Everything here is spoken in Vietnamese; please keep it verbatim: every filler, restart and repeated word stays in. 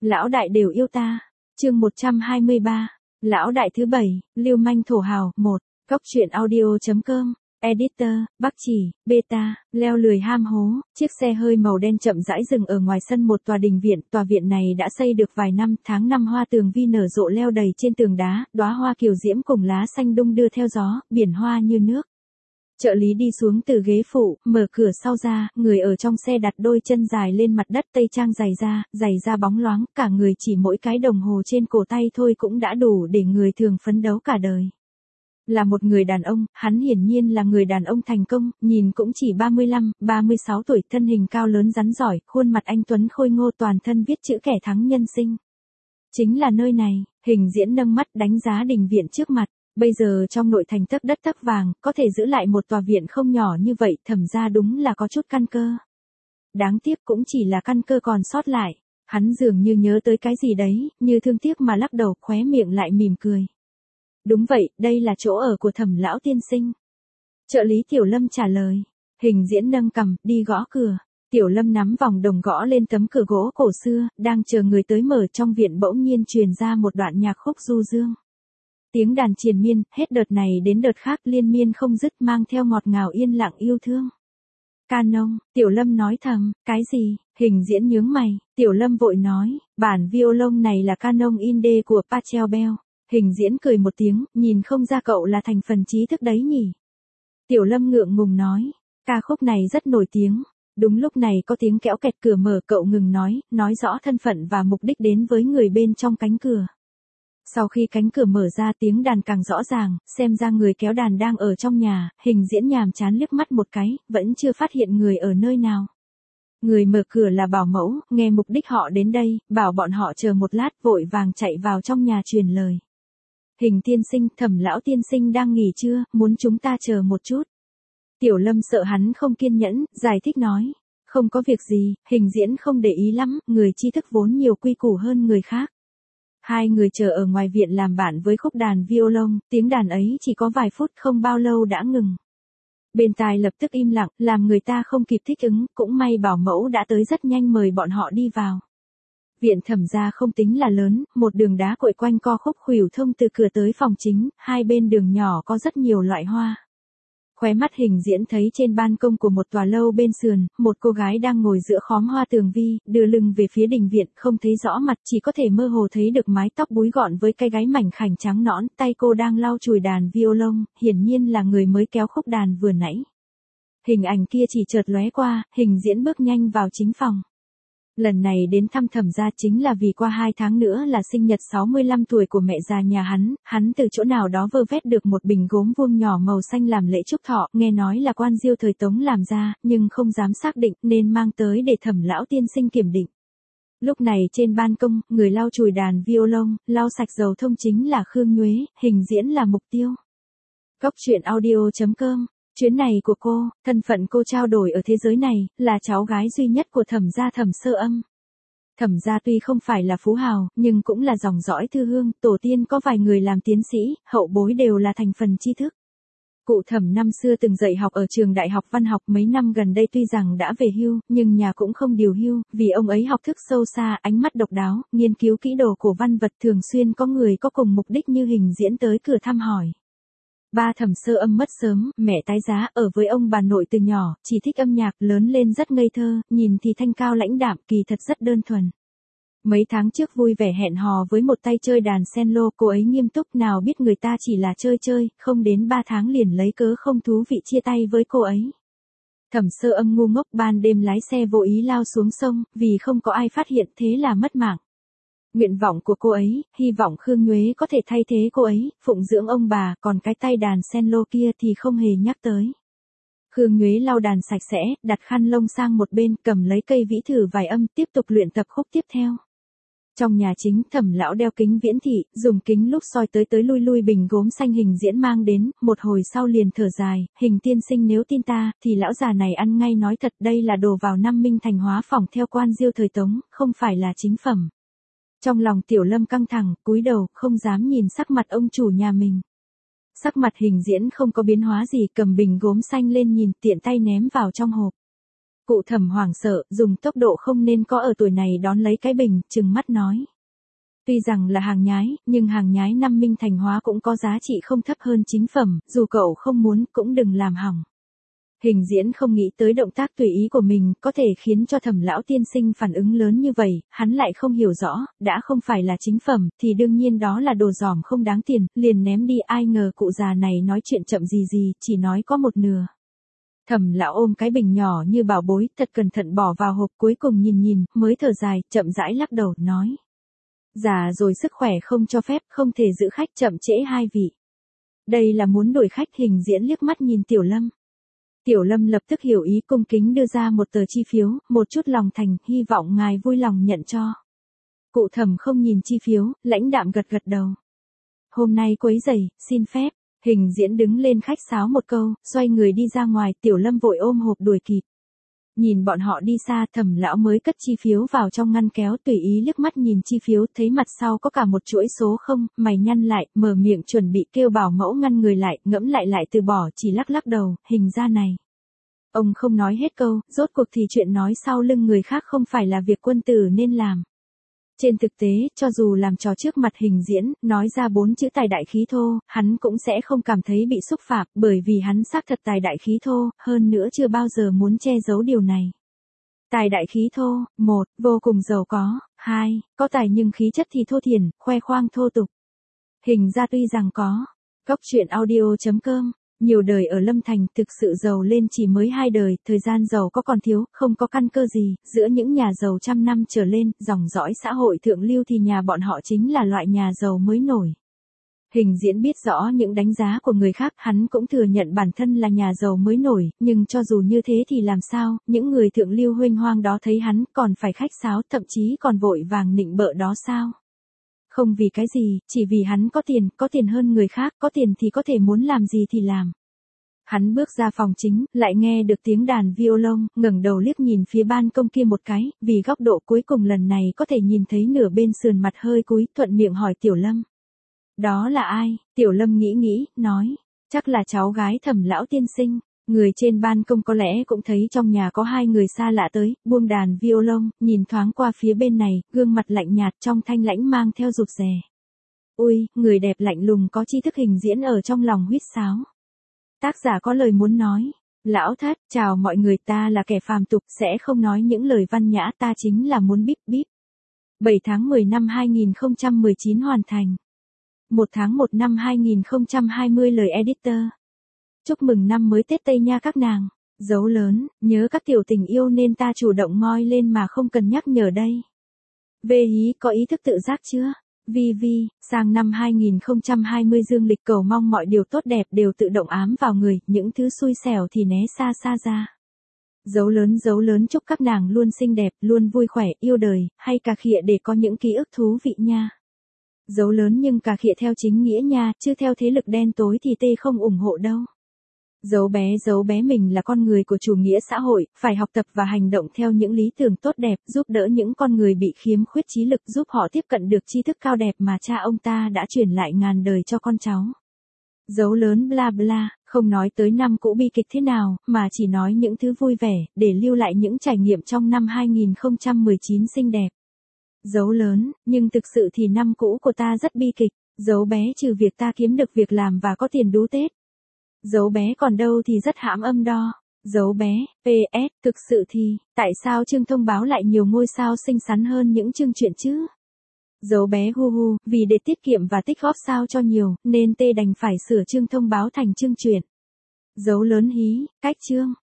Lão đại đều yêu ta. Chương một trăm hai mươi ba. Lão đại thứ bảy, lưu manh thổ hào, một. Góc truyện audio chấm com. Editor, Bắc Chỉ, Beta, leo lười ham hố, chiếc xe hơi màu đen chậm rãi dừng ở ngoài sân một tòa đình viện. Tòa viện này đã xây được vài năm, tháng năm hoa tường vi nở rộ leo đầy trên tường đá, đóa hoa kiều diễm cùng lá xanh đung đưa theo gió, biển hoa như nước. Trợ lý đi xuống từ ghế phụ, mở cửa sau ra, người ở trong xe đặt đôi chân dài lên mặt đất, tây trang giày da, giày da bóng loáng, cả người chỉ mỗi cái đồng hồ trên cổ tay thôi cũng đã đủ để người thường phấn đấu cả đời. Là một người đàn ông, hắn hiển nhiên là người đàn ông thành công, nhìn cũng chỉ ba mươi lăm, ba mươi sáu tuổi, thân hình cao lớn rắn giỏi, khuôn mặt anh tuấn khôi ngô, toàn thân viết chữ kẻ thắng nhân sinh. Chính là nơi này. Hình Diễn nâng mắt đánh giá đình viện trước mặt. Bây giờ trong nội thành tấc đất tấc vàng, có thể giữ lại một tòa viện không nhỏ như vậy, Thẩm ra đúng là có chút căn cơ. Đáng tiếc cũng chỉ là căn cơ còn sót lại. Hắn dường như nhớ tới cái gì đấy, như thương tiếc mà lắc đầu, khóe miệng lại mỉm cười. Đúng vậy, đây là chỗ ở của Thẩm lão tiên sinh. Trợ lý Tiểu Lâm trả lời. Hình Diễn nâng cằm, đi gõ cửa. Tiểu Lâm nắm vòng đồng gõ lên tấm cửa gỗ cổ xưa, đang chờ người tới mở. Trong viện bỗng nhiên truyền ra một đoạn nhạc khúc du dương. Tiếng đàn triền miên, hết đợt này đến đợt khác liên miên không dứt, mang theo ngọt ngào yên lặng yêu thương. Canon, Tiểu Lâm nói thầm, cái gì? Hình Diễn nhướng mày, Tiểu Lâm vội nói, bản violon này là Canon Inde của Pachelbel. Hình Diễn cười một tiếng, nhìn không ra cậu là thành phần trí thức đấy nhỉ. Tiểu Lâm ngượng ngùng nói, ca khúc này rất nổi tiếng. Đúng lúc này có tiếng kéo kẹt, cửa mở, cậu ngừng nói, nói rõ thân phận và mục đích đến với người bên trong cánh cửa. Sau khi cánh cửa mở ra, tiếng đàn càng rõ ràng, xem ra người kéo đàn đang ở trong nhà. Hình Diễn nhàm chán liếc mắt một cái, vẫn chưa phát hiện người ở nơi nào. Người mở cửa là bảo mẫu, nghe mục đích họ đến đây, bảo bọn họ chờ một lát, vội vàng chạy vào trong nhà truyền lời. Hình tiên sinh, Thẩm lão tiên sinh đang nghỉ trưa, muốn chúng ta chờ một chút. Tiểu Lâm sợ hắn không kiên nhẫn, giải thích nói. Không có việc gì, Hình Diễn không để ý lắm, người tri thức vốn nhiều quy củ hơn người khác. Hai người chờ ở ngoài viện làm bạn với khúc đàn violon, tiếng đàn ấy chỉ có vài phút, không bao lâu đã ngừng. Bên tai lập tức im lặng, làm người ta không kịp thích ứng, cũng may bảo mẫu đã tới rất nhanh mời bọn họ đi vào. Viện Thẩm gia không tính là lớn, một đường đá cội quanh co khúc khuỷu thông từ cửa tới phòng chính, hai bên đường nhỏ có rất nhiều loại hoa. Khóe mắt Hình Diễn thấy trên ban công của một tòa lâu bên sườn, một cô gái đang ngồi giữa khóm hoa tường vi, đưa lưng về phía đình viện, không thấy rõ mặt, chỉ có thể mơ hồ thấy được mái tóc búi gọn với cái gáy mảnh khảnh trắng nõn, tay cô đang lau chùi đàn violon, hiển nhiên là người mới kéo khúc đàn vừa nãy. Hình ảnh kia chỉ chợt lóe qua, Hình Diễn bước nhanh vào chính phòng. Lần này đến thăm Thẩm gia chính là vì qua hai tháng nữa là sinh nhật sáu mươi lăm tuổi của mẹ già nhà hắn, hắn từ chỗ nào đó vơ vét được một bình gốm vuông nhỏ màu xanh làm lễ chúc thọ, nghe nói là quan diêu thời Tống làm ra, nhưng không dám xác định nên mang tới để Thẩm lão tiên sinh kiểm định. Lúc này trên ban công, người lau chùi đàn violon, lau sạch dầu thông chính là Khương Nhuế, Hình Diễn là mục tiêu. Góc truyện audio chấm com. Chuyến này của cô, thân phận cô trao đổi ở thế giới này, là cháu gái duy nhất của Thẩm gia Thẩm Sơ Âm. Thẩm gia tuy không phải là phú hào, nhưng cũng là dòng dõi thư hương, tổ tiên có vài người làm tiến sĩ, hậu bối đều là thành phần tri thức. Cụ Thẩm năm xưa từng dạy học ở trường đại học văn học, mấy năm gần đây tuy rằng đã về hưu, nhưng nhà cũng không điều hưu, vì ông ấy học thức sâu xa, ánh mắt độc đáo, nghiên cứu kỹ đồ cổ văn vật, thường xuyên có người có cùng mục đích như Hình Diễn tới cửa thăm hỏi. Ba Thẩm Sơ Âm mất sớm, mẹ tái giá, ở với ông bà nội từ nhỏ, chỉ thích âm nhạc, lớn lên rất ngây thơ, nhìn thì thanh cao lãnh đạm, kỳ thật rất đơn thuần. Mấy tháng trước vui vẻ hẹn hò với một tay chơi đàn cello, cô ấy nghiêm túc, nào biết người ta chỉ là chơi chơi, không đến ba tháng liền lấy cớ không thú vị chia tay với cô ấy. Thẩm Sơ Âm ngu ngốc, ban đêm lái xe vô ý lao xuống sông, vì không có ai phát hiện, thế là mất mạng. Nguyện vọng của cô ấy, hy vọng Khương Nhuế có thể thay thế cô ấy, phụng dưỡng ông bà, còn cái tay đàn cello kia thì không hề nhắc tới. Khương Nhuế lau đàn sạch sẽ, đặt khăn lông sang một bên, cầm lấy cây vĩ thử vài âm, tiếp tục luyện tập khúc tiếp theo. Trong nhà chính, Thẩm lão đeo kính viễn thị, dùng kính lúc soi tới tới lui lui bình gốm xanh Hình Diễn mang đến, một hồi sau liền thở dài, Hình tiên sinh nếu tin ta, thì lão già này ăn ngay nói thật, đây là đồ vào năm Minh Thành hóa phỏng theo quan diêu thời Tống, không phải là chính phẩm. Trong lòng Tiểu Lâm căng thẳng, cúi đầu, không dám nhìn sắc mặt ông chủ nhà mình. Sắc mặt Hình Diễn không có biến hóa gì, cầm bình gốm xanh lên nhìn, tiện tay ném vào trong hộp. Cụ Thẩm hoảng sợ, dùng tốc độ không nên có ở tuổi này đón lấy cái bình, trừng mắt nói. Tuy rằng là hàng nhái, nhưng hàng nhái năm Minh Thành hóa cũng có giá trị không thấp hơn chính phẩm, dù cậu không muốn cũng đừng làm hỏng. Hình diễn không nghĩ tới động tác tùy ý của mình có thể khiến cho Thẩm lão tiên sinh phản ứng lớn như vậy, hắn lại không hiểu rõ, đã không phải là chính phẩm, thì đương nhiên đó là đồ giỏm không đáng tiền, liền ném đi. Ai ngờ cụ già này nói chuyện chậm gì gì, chỉ nói có một nửa. Thẩm lão ôm cái bình nhỏ như bảo bối, thật cẩn thận bỏ vào hộp, cuối cùng nhìn nhìn, mới thở dài, chậm rãi lắc đầu, nói. Già rồi sức khỏe không cho phép, không thể giữ khách chậm trễ hai vị. Đây là muốn đuổi khách. Hình diễn liếc mắt nhìn Tiểu Lâm. Tiểu Lâm lập tức hiểu ý, cung kính đưa ra một tờ chi phiếu, một chút lòng thành, hy vọng ngài vui lòng nhận cho. Cụ Thẩm không nhìn chi phiếu, lãnh đạm gật gật đầu. Hôm nay quấy rầy, xin phép. Hình diễn đứng lên khách sáo một câu, xoay người đi ra ngoài. Tiểu Lâm vội ôm hộp đuổi kịp. Nhìn bọn họ đi xa, Thẩm lão mới cất chi phiếu vào trong ngăn kéo, tùy ý liếc mắt nhìn chi phiếu, thấy mặt sau có cả một chuỗi số không, mày nhăn lại, mở miệng chuẩn bị kêu bảo mẫu ngăn người lại, ngẫm lại lại từ bỏ, chỉ lắc lắc đầu. Hình ra này. Ông không nói hết câu, rốt cuộc thì chuyện nói sau lưng người khác không phải là việc quân tử nên làm. Trên thực tế, cho dù làm trò trước mặt Hình diễn, nói ra bốn chữ tài đại khí thô, hắn cũng sẽ không cảm thấy bị xúc phạm, bởi vì hắn xác thật tài đại khí thô, hơn nữa chưa bao giờ muốn che giấu điều này. Tài đại khí thô, một, vô cùng giàu có, hai, có tài nhưng khí chất thì thô thiển, khoe khoang thô tục. Hình ra tuy rằng có, Cóc truyện audio chấm com, nhiều đời ở Lâm Thành, thực sự giàu lên chỉ mới hai đời, thời gian giàu có còn thiếu, không có căn cơ gì, giữa những nhà giàu trăm năm trở lên, dòng dõi xã hội thượng lưu thì nhà bọn họ chính là loại nhà giàu mới nổi. Hình diễn biết rõ những đánh giá của người khác, hắn cũng thừa nhận bản thân là nhà giàu mới nổi, nhưng cho dù như thế thì làm sao, những người thượng lưu huênh hoang đó thấy hắn còn phải khách sáo, thậm chí còn vội vàng nịnh bợ đó sao? Không vì cái gì, chỉ vì hắn có tiền, có tiền hơn người khác, có tiền thì có thể muốn làm gì thì làm. Hắn bước ra phòng chính, lại nghe được tiếng đàn violon, ngẩng đầu liếc nhìn phía ban công kia một cái, vì góc độ cuối cùng lần này có thể nhìn thấy nửa bên sườn mặt hơi cúi, thuận miệng hỏi Tiểu Lâm. Đó là ai? Tiểu Lâm nghĩ nghĩ, nói, chắc là cháu gái Thẩm lão tiên sinh. Người trên ban công có lẽ cũng thấy trong nhà có hai người xa lạ tới, buông đàn violon, nhìn thoáng qua phía bên này, gương mặt lạnh nhạt trong thanh lãnh mang theo rụt rè. Ui, người đẹp lạnh lùng có tri thức. Hình diễn ở trong lòng huýt sáo. Tác giả có lời muốn nói. Lão thất, chào mọi người, ta là kẻ phàm tục, sẽ không nói những lời văn nhã, ta chính là muốn bíp bíp. bảy tháng mười năm hai nghìn không trăm mười chín hoàn thành. một tháng một năm hai nghìn không trăm hai mươi lời editor. Chúc mừng năm mới Tết Tây nha các nàng. Dấu lớn, nhớ các tiểu tình yêu nên ta chủ động ngoi lên mà không cần nhắc nhở đây. Vê hí, có ý thức tự giác chưa? Vi Vi, sang năm hai nghìn không trăm hai mươi dương lịch, cầu mong mọi điều tốt đẹp đều tự động ám vào người, những thứ xui xẻo thì né xa xa ra. Dấu lớn dấu lớn, chúc các nàng luôn xinh đẹp, luôn vui khỏe, yêu đời, hay cà khịa để có những ký ức thú vị nha. Dấu lớn nhưng cà khịa theo chính nghĩa nha, chứ theo thế lực đen tối thì tê không ủng hộ đâu. Dấu bé dấu bé, mình là con người của chủ nghĩa xã hội, phải học tập và hành động theo những lý tưởng tốt đẹp, giúp đỡ những con người bị khiếm khuyết trí lực, giúp họ tiếp cận được tri thức cao đẹp mà cha ông ta đã truyền lại ngàn đời cho con cháu. Dấu lớn bla bla, không nói tới năm cũ bi kịch thế nào, mà chỉ nói những thứ vui vẻ, để lưu lại những trải nghiệm trong năm hai nghìn không trăm mười chín xinh đẹp. Dấu lớn, nhưng thực sự thì năm cũ của ta rất bi kịch, dấu bé trừ việc ta kiếm được việc làm và có tiền đú Tết. Dấu bé còn đâu thì rất hãm âm đo. Dấu bé, pê ét, thực sự thì, tại sao chương thông báo lại nhiều ngôi sao xinh xắn hơn những chương truyện chứ? Dấu bé hu hu, vì để tiết kiệm và tích góp sao cho nhiều, nên tê đành phải sửa chương thông báo thành chương truyện. Dấu lớn hí, cách chương.